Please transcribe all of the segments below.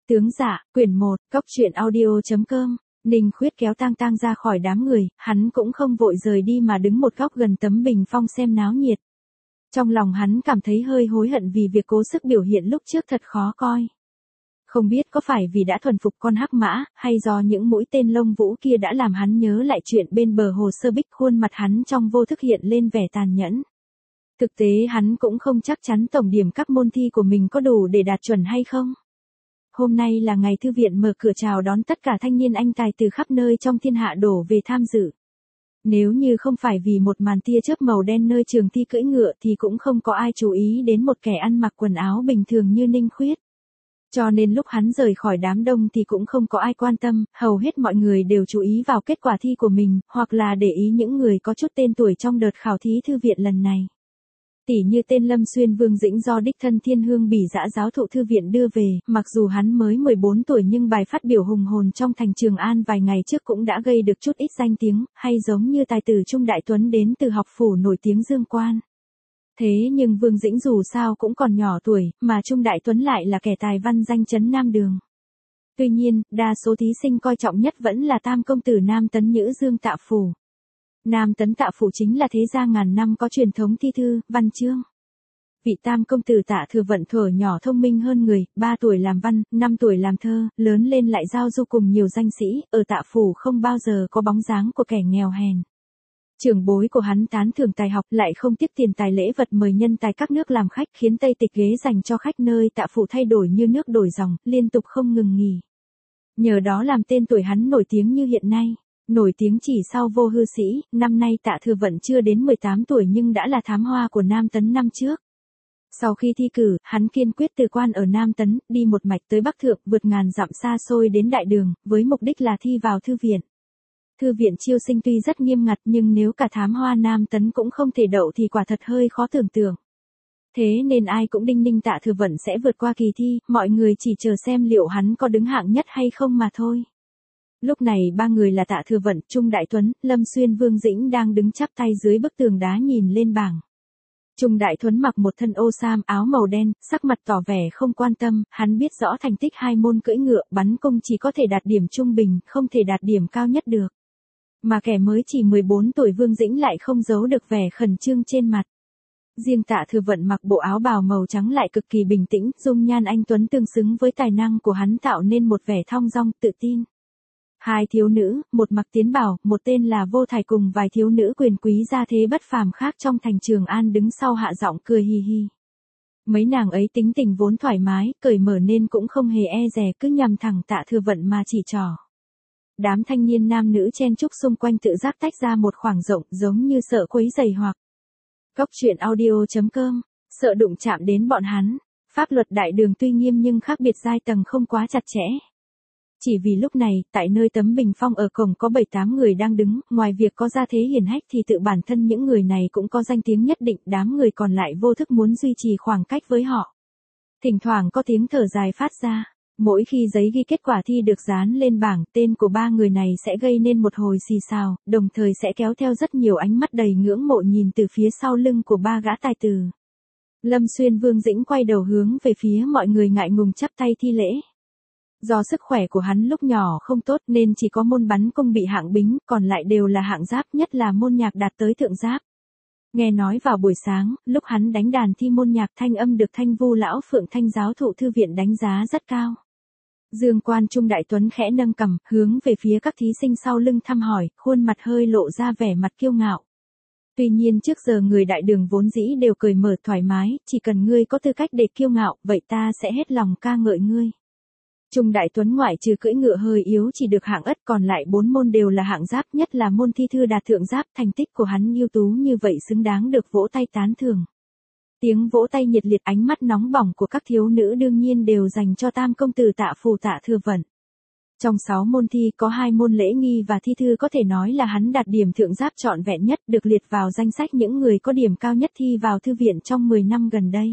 Tướng dạ, quyển 1, cóc truyện audio.com, Ninh Khuyết kéo Tang Tang ra khỏi đám người, hắn cũng không vội rời đi mà đứng một góc gần tấm bình phong xem náo nhiệt. Trong lòng hắn cảm thấy hơi hối hận vì việc cố sức biểu hiện lúc trước thật khó coi. Không biết có phải vì đã thuần phục con hắc mã, hay do những mũi tên lông vũ kia đã làm hắn nhớ lại chuyện bên bờ hồ sơ bích, khuôn mặt hắn trong vô thức hiện lên vẻ tàn nhẫn. Thực tế hắn cũng không chắc chắn tổng điểm các môn thi của mình có đủ để đạt chuẩn hay không. Hôm nay là ngày thư viện mở cửa chào đón tất cả thanh niên anh tài từ khắp nơi trong thiên hạ đổ về tham dự. Nếu như không phải vì một màn tia chớp màu đen nơi trường thi cưỡi ngựa thì cũng không có ai chú ý đến một kẻ ăn mặc quần áo bình thường như Ninh Khuyết. Cho nên lúc hắn rời khỏi đám đông thì cũng không có ai quan tâm, hầu hết mọi người đều chú ý vào kết quả thi của mình, hoặc là để ý những người có chút tên tuổi trong đợt khảo thí thư viện lần này. Tỉ như tên Lâm Xuyên Vương Dĩnh do đích thân Thiên Hương Bỉ Dã giáo thụ thư viện đưa về, mặc dù hắn mới 14 tuổi nhưng bài phát biểu hùng hồn trong thành Trường An vài ngày trước cũng đã gây được chút ít danh tiếng, hay giống như tài tử Trung Đại Tuấn đến từ học phủ nổi tiếng Dương Quan. Thế nhưng Vương Dĩnh dù sao cũng còn nhỏ tuổi, mà Trung Đại Tuấn lại là kẻ tài văn danh chấn Nam Đường. Tuy nhiên, đa số thí sinh coi trọng nhất vẫn là tam công tử Nam Tấn Nhữ Dương Tạ Phủ. Nam Tấn Tạ Phủ chính là thế gia ngàn năm có truyền thống thi thư, văn chương. Vị tam công tử Tạ Thừa Vận thuở nhỏ thông minh hơn người, 3 tuổi làm văn, 5 tuổi làm thơ, lớn lên lại giao du cùng nhiều danh sĩ, ở Tạ Phủ không bao giờ có bóng dáng của kẻ nghèo hèn. Trưởng bối của hắn tán thưởng tài học, lại không tiếc tiền tài lễ vật mời nhân tài các nước làm khách, khiến Tây Tịch ghế dành cho khách nơi Tạ Phủ thay đổi như nước đổi dòng, liên tục không ngừng nghỉ. Nhờ đó làm tên tuổi hắn nổi tiếng như hiện nay. Nổi tiếng chỉ sau Vô Hư Sĩ, năm nay Tạ Thừa Vận chưa đến 18 tuổi nhưng đã là thám hoa của Nam Tấn năm trước. Sau khi thi cử, hắn kiên quyết từ quan ở Nam Tấn, đi một mạch tới Bắc Thượng, vượt ngàn dặm xa xôi đến Đại Đường, với mục đích là thi vào thư viện. Thư viện chiêu sinh tuy rất nghiêm ngặt nhưng nếu cả thám hoa Nam Tấn cũng không thể đậu thì quả thật hơi khó tưởng tượng. Thế nên ai cũng đinh ninh Tạ Thừa Vận sẽ vượt qua kỳ thi, mọi người chỉ chờ xem liệu hắn có đứng hạng nhất hay không mà thôi. Lúc này ba người là Tạ Thừa Vận, Trung Đại Tuấn, Lâm Xuyên Vương Dĩnh đang đứng chắp tay dưới bức tường đá nhìn lên bảng. Trung Đại Tuấn mặc một thân ô sam áo màu đen, sắc mặt tỏ vẻ không quan tâm, hắn biết rõ thành tích hai môn cưỡi ngựa, bắn cung chỉ có thể đạt điểm trung bình, không thể đạt điểm cao nhất được. Mà kẻ mới chỉ 14 tuổi Vương Dĩnh lại không giấu được vẻ khẩn trương trên mặt. Riêng Tạ Thừa Vận mặc bộ áo bào màu trắng lại cực kỳ bình tĩnh, dung nhan anh tuấn tương xứng với tài năng của hắn tạo nên một vẻ thong dong, tự tin. Hai thiếu nữ, một mặc tiến bào, một tên là Vô Thải cùng vài thiếu nữ quyền quý gia thế bất phàm khác trong thành Trường An đứng sau hạ giọng cười hì hì. Mấy nàng ấy tính tình vốn thoải mái, cởi mở nên cũng không hề e dè, cứ nhằm thẳng Tạ Thừa Vận mà chỉ trỏ. Đám thanh niên nam nữ chen chúc xung quanh tự giác tách ra một khoảng rộng, giống như sợ quấy rầy hoặc. Cóc truyện audio.com, sợ đụng chạm đến bọn hắn. Pháp luật Đại Đường tuy nghiêm nhưng khác biệt giai tầng không quá chặt chẽ. Chỉ vì lúc này, tại nơi tấm bình phong ở cổng có 7-8 người đang đứng, ngoài việc có gia thế hiển hách thì tự bản thân những người này cũng có danh tiếng nhất định, đám người còn lại vô thức muốn duy trì khoảng cách với họ. Thỉnh thoảng có tiếng thở dài phát ra, mỗi khi giấy ghi kết quả thi được dán lên bảng, tên của ba người này sẽ gây nên một hồi xì xào, đồng thời sẽ kéo theo rất nhiều ánh mắt đầy ngưỡng mộ nhìn từ phía sau lưng của ba gã tài tử. Lâm Xuyên Vương Dĩnh quay đầu hướng về phía mọi người ngại ngùng chắp tay thi lễ. Do sức khỏe của hắn lúc nhỏ không tốt nên chỉ có môn bắn cung bị hạng bính, còn lại đều là hạng giáp, nhất là môn nhạc đạt tới thượng giáp. Nghe nói vào buổi sáng, lúc hắn đánh đàn thi môn nhạc thanh âm được Thanh Vu lão Phượng Thanh giáo thụ thư viện đánh giá rất cao. Dương Quan Trung Đại Tuấn khẽ nâng cằm, hướng về phía các thí sinh sau lưng thăm hỏi, khuôn mặt hơi lộ ra vẻ mặt kiêu ngạo. Tuy nhiên trước giờ người Đại Đường vốn dĩ đều cởi mở thoải mái, chỉ cần ngươi có tư cách để kiêu ngạo, vậy ta sẽ hết lòng ca ngợi ngươi. Trung Đại Tuấn ngoại trừ cưỡi ngựa hơi yếu chỉ được hạng ất, còn lại 4 môn đều là hạng giáp, nhất là môn thi thư đạt thượng giáp, thành tích của hắn ưu tú như vậy xứng đáng được vỗ tay tán thưởng. Tiếng vỗ tay nhiệt liệt, ánh mắt nóng bỏng của các thiếu nữ đương nhiên đều dành cho tam công tử Tạ Phủ Tạ Thừa Vận. Trong 6 môn thi có 2 môn lễ nghi và thi thư có thể nói là hắn đạt điểm thượng giáp trọn vẹn nhất, được liệt vào danh sách những người có điểm cao nhất thi vào thư viện trong 10 năm gần đây.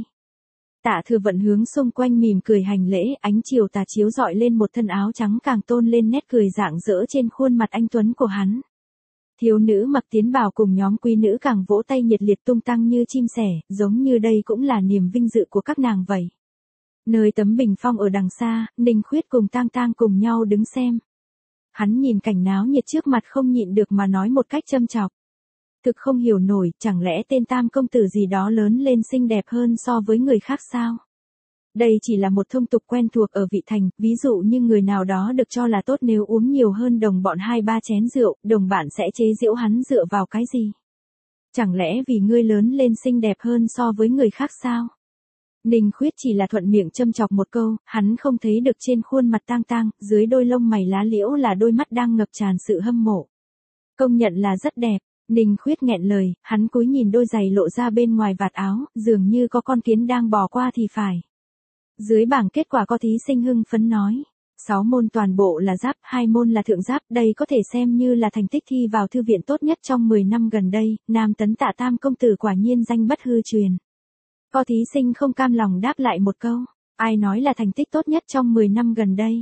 Tạ Thừa Vận hướng xung quanh mỉm cười hành lễ, ánh chiều tà chiếu rọi lên một thân áo trắng càng tôn lên nét cười rạng rỡ trên khuôn mặt anh tuấn của hắn. Thiếu nữ mặc tiến bào cùng nhóm quý nữ càng vỗ tay nhiệt liệt tung tăng như chim sẻ, giống như đây cũng là niềm vinh dự của các nàng vậy. Nơi tấm bình phong ở đằng xa, Ninh Khuyết cùng Tang Tang cùng nhau đứng xem. Hắn nhìn cảnh náo nhiệt trước mặt không nhịn được mà nói một cách châm chọc. Thực không hiểu nổi, chẳng lẽ tên tam công tử gì đó lớn lên xinh đẹp hơn so với người khác sao? Đây chỉ là một thông tục quen thuộc ở vị thành, ví dụ như người nào đó được cho là tốt nếu uống nhiều hơn đồng bọn 2-3 chén rượu, đồng bạn sẽ chế giễu hắn dựa vào cái gì? Chẳng lẽ vì ngươi lớn lên xinh đẹp hơn so với người khác sao? Ninh Khuyết chỉ là thuận miệng châm chọc một câu, hắn không thấy được trên khuôn mặt Tang Tang, dưới đôi lông mày lá liễu là đôi mắt đang ngập tràn sự hâm mộ. Công nhận là rất đẹp. Ninh Khuyết nghẹn lời, hắn cúi nhìn đôi giày lộ ra bên ngoài vạt áo, dường như có con kiến đang bò qua thì phải. Dưới bảng kết quả có thí sinh hưng phấn nói. 6 môn toàn bộ là giáp, 2 môn là thượng giáp, đây có thể xem như là thành tích thi vào thư viện tốt nhất trong 10 năm gần đây, Nam Tấn Tạ Tam công tử quả nhiên danh bất hư truyền. Có thí sinh không cam lòng đáp lại một câu, ai nói là thành tích tốt nhất trong 10 năm gần đây.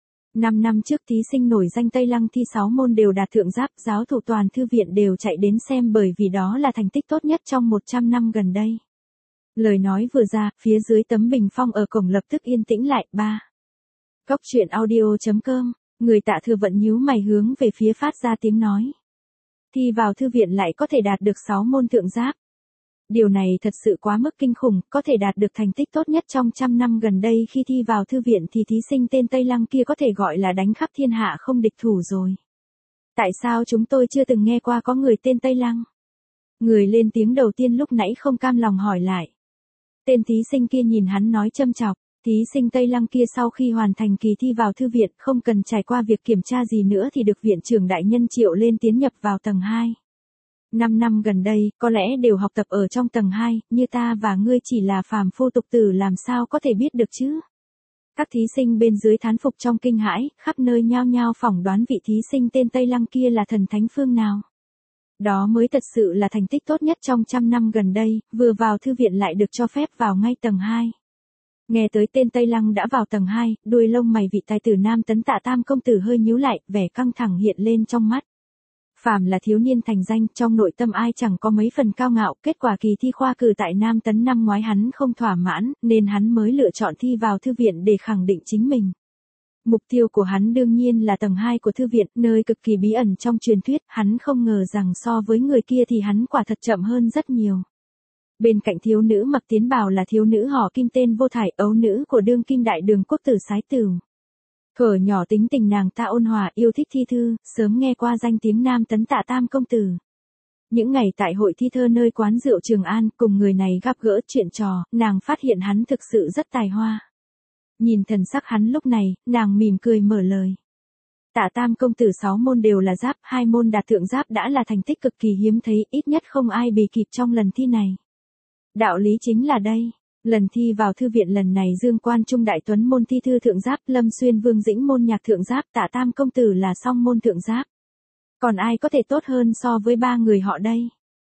5 năm trước thí sinh nổi danh Tây Lăng thi 6 môn đều đạt thượng giáp, giáo thủ toàn thư viện đều chạy đến xem bởi vì đó là thành tích tốt nhất trong 100 năm gần đây. Lời nói vừa ra, phía dưới tấm bình phong ở cổng lập tức yên tĩnh lại. 3. Cốc truyện audio.com, người Tạ Thừa Vận nhíu mày hướng về phía phát ra tiếng nói. Thi vào thư viện lại có thể đạt được 6 môn thượng giáp. Điều này thật sự quá mức kinh khủng, có thể đạt được thành tích tốt nhất trong 100 năm gần đây khi thi vào thư viện thì thí sinh tên Tây Lăng kia có thể gọi là đánh khắp thiên hạ không địch thủ rồi. Tại sao chúng tôi chưa từng nghe qua có người tên Tây Lăng? Người lên tiếng đầu tiên lúc nãy không cam lòng hỏi lại. Tên thí sinh kia nhìn hắn nói châm chọc, thí sinh Tây Lăng kia sau khi hoàn thành kỳ thi vào thư viện không cần trải qua việc kiểm tra gì nữa thì được viện trưởng đại nhân triệu lên tiến nhập vào tầng 2. 5 năm gần đây, có lẽ đều học tập ở trong tầng 2, như ta và ngươi chỉ là phàm phu tục tử làm sao có thể biết được chứ? Các thí sinh bên dưới thán phục trong kinh hãi, khắp nơi nhao nhao phỏng đoán vị thí sinh tên Tây Lăng kia là thần thánh phương nào. Đó mới thật sự là thành tích tốt nhất trong 100 năm gần đây, vừa vào thư viện lại được cho phép vào ngay tầng 2. Nghe tới tên Tây Lăng đã vào tầng 2, đuôi lông mày vị tài tử Nam Tấn Tạ Tam công tử hơi nhíu lại, vẻ căng thẳng hiện lên trong mắt. Phàm là thiếu niên thành danh, trong nội tâm ai chẳng có mấy phần cao ngạo, kết quả kỳ thi khoa cử tại Nam Tấn năm ngoái hắn không thỏa mãn, nên hắn mới lựa chọn thi vào thư viện để khẳng định chính mình. Mục tiêu của hắn đương nhiên là tầng 2 của thư viện, nơi cực kỳ bí ẩn trong truyền thuyết, hắn không ngờ rằng so với người kia thì hắn quả thật chậm hơn rất nhiều. Bên cạnh thiếu nữ mặc tiến bào là thiếu nữ họ Kim tên Vô Thải, ấu nữ của đương kim đại đường quốc tử Sái Tửu. Thuở nhỏ tính tình nàng ta ôn hòa, yêu thích thi thư, sớm nghe qua danh tiếng Nam Tấn Tạ Tam công tử. Những ngày tại hội thi thơ nơi quán rượu Trường An, cùng người này gặp gỡ chuyện trò, nàng phát hiện hắn thực sự rất tài hoa. Nhìn thần sắc hắn lúc này, nàng mỉm cười mở lời. Tạ Tam công tử 6 môn đều là giáp, 2 môn đạt thượng giáp đã là thành tích cực kỳ hiếm thấy, ít nhất không ai bì kịp trong lần thi này. Đạo lý chính là đây. Lần thi vào thư viện lần này Dương Quan Trung Đại Tuấn môn thi thư thượng giáp, Lâm Xuyên Vương Dĩnh môn nhạc thượng giáp, Tạ Tam công tử là song môn thượng giáp. Còn ai có thể tốt hơn so với 3 người họ đây?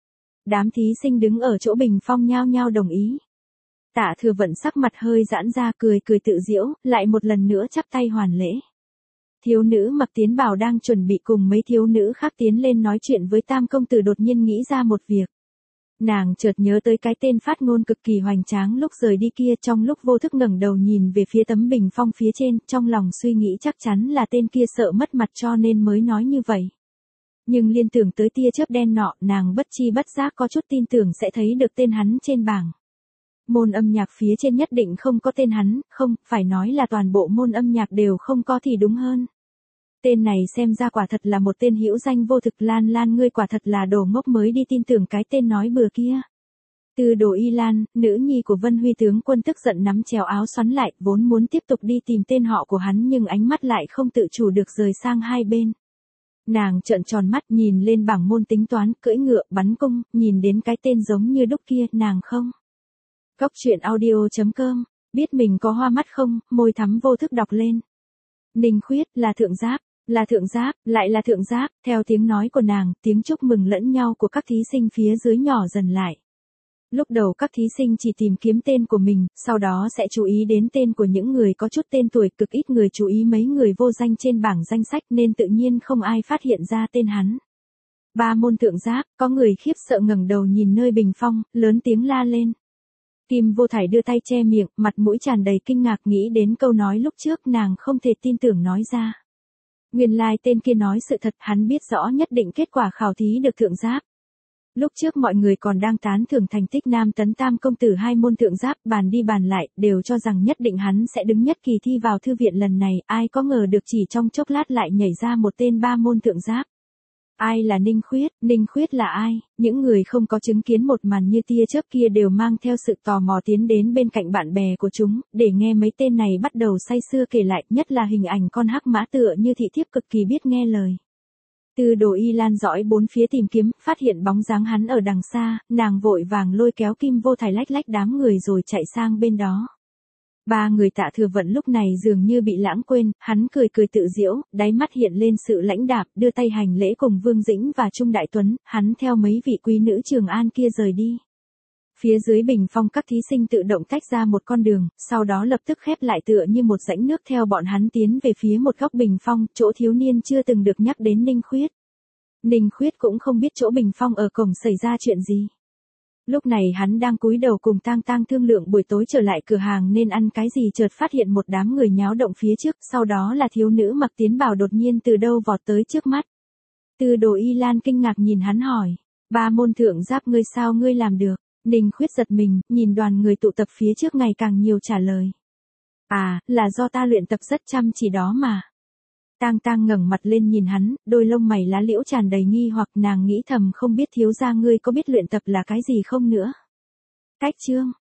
Đám thí sinh đứng ở chỗ bình phong nhao nhao đồng ý. Tạ Thừa Vận sắc mặt hơi giãn ra, cười cười tự giễu, lại một lần nữa chắp tay hoàn lễ. Thiếu nữ mặc tiến bào đang chuẩn bị cùng mấy thiếu nữ khác tiến lên nói chuyện với Tam công tử đột nhiên nghĩ ra một việc. Nàng chợt nhớ tới cái tên phát ngôn cực kỳ hoành tráng lúc rời đi kia, trong lúc vô thức ngẩng đầu nhìn về phía tấm bình phong phía trên, trong lòng suy nghĩ chắc chắn là tên kia sợ mất mặt cho nên mới nói như vậy. Nhưng liên tưởng tới tia chớp đen nọ, nàng bất chi bất giác có chút tin tưởng sẽ thấy được tên hắn trên bảng. Môn âm nhạc phía trên nhất định không có tên hắn, không, phải nói là toàn bộ môn âm nhạc đều không có thì đúng hơn. Tên này xem ra quả thật là một tên hữu danh vô thực. Lan Lan, ngươi quả thật là đồ ngốc mới đi tin tưởng cái tên nói bừa kia. Từ Đồ Y Lan, nữ nhi của Vân Huy tướng quân tức giận nắm chéo áo xoắn lại, vốn muốn tiếp tục đi tìm tên họ của hắn nhưng ánh mắt lại không tự chủ được rời sang hai bên. Nàng trợn tròn mắt nhìn lên bảng môn tính toán, cưỡi ngựa, bắn cung, nhìn đến cái tên giống như đúc kia, nàng không. Cốc truyện audio.com, biết mình có hoa mắt không, môi thắm vô thức đọc lên. Ninh Khuyết, là thượng giáp, lại là thượng giáp, theo tiếng nói của nàng, tiếng chúc mừng lẫn nhau của các thí sinh phía dưới nhỏ dần lại. Lúc đầu các thí sinh chỉ tìm kiếm tên của mình, sau đó sẽ chú ý đến tên của những người có chút tên tuổi, cực ít người chú ý mấy người vô danh trên bảng danh sách nên tự nhiên không ai phát hiện ra tên hắn. 3 môn thượng giáp, có người khiếp sợ ngẩng đầu nhìn nơi bình phong, lớn tiếng la lên. Kim Vô Thải đưa tay che miệng, mặt mũi tràn đầy kinh ngạc nghĩ đến câu nói lúc trước nàng không thể tin tưởng nói ra. Nguyên lai tên kia nói sự thật, hắn biết rõ nhất định kết quả khảo thí được thượng giáp. Lúc trước mọi người còn đang tán thưởng thành tích Nam Tấn Tam công tử 2 môn thượng giáp, bàn đi bàn lại, đều cho rằng nhất định hắn sẽ đứng nhất kỳ thi vào thư viện lần này, ai có ngờ được chỉ trong chốc lát lại nhảy ra một tên 3 môn thượng giáp. Ai là Ninh Khuyết? Ninh Khuyết là ai? Những người không có chứng kiến một màn như tia chớp kia đều mang theo sự tò mò tiến đến bên cạnh bạn bè của chúng, để nghe mấy tên này bắt đầu say sưa kể lại, nhất là hình ảnh con hắc mã tựa như thị thiếp cực kỳ biết nghe lời. Tư Đồ Y Lan dõi bốn phía tìm kiếm, phát hiện bóng dáng hắn ở đằng xa, nàng vội vàng lôi kéo Kim Vô Thải lách lách đám người rồi chạy sang bên đó. 3 người Tạ Thừa Vận lúc này dường như bị lãng quên, hắn cười cười tự giễu, đáy mắt hiện lên sự lãnh đạm, đưa tay hành lễ cùng Vương Dĩnh và Trung Đại Tuấn, hắn theo mấy vị quý nữ Trường An kia rời đi. Phía dưới bình phong các thí sinh tự động tách ra một con đường, sau đó lập tức khép lại tựa như một rãnh nước theo bọn hắn tiến về phía một góc bình phong, chỗ thiếu niên chưa từng được nhắc đến Ninh Khuyết. Ninh Khuyết cũng không biết chỗ bình phong ở cổng xảy ra chuyện gì. Lúc này hắn đang cúi đầu cùng Tang Tang thương lượng buổi tối trở lại cửa hàng nên ăn cái gì, chợt phát hiện một đám người nháo động phía trước, sau đó là thiếu nữ mặc tiến bào đột nhiên từ đâu vọt tới trước mắt. Tư Đồ Y Lan kinh ngạc nhìn hắn hỏi, 3 môn thượng giáp ngươi sao ngươi làm được? Ninh Khuyết giật mình, nhìn đoàn người tụ tập phía trước ngày càng nhiều trả lời. À, là do ta luyện tập rất chăm chỉ đó mà. Tang Tang ngẩng mặt lên nhìn hắn, đôi lông mày lá liễu tràn đầy nghi hoặc, nàng nghĩ thầm không biết thiếu gia ngươi có biết luyện tập là cái gì không nữa. Cách chương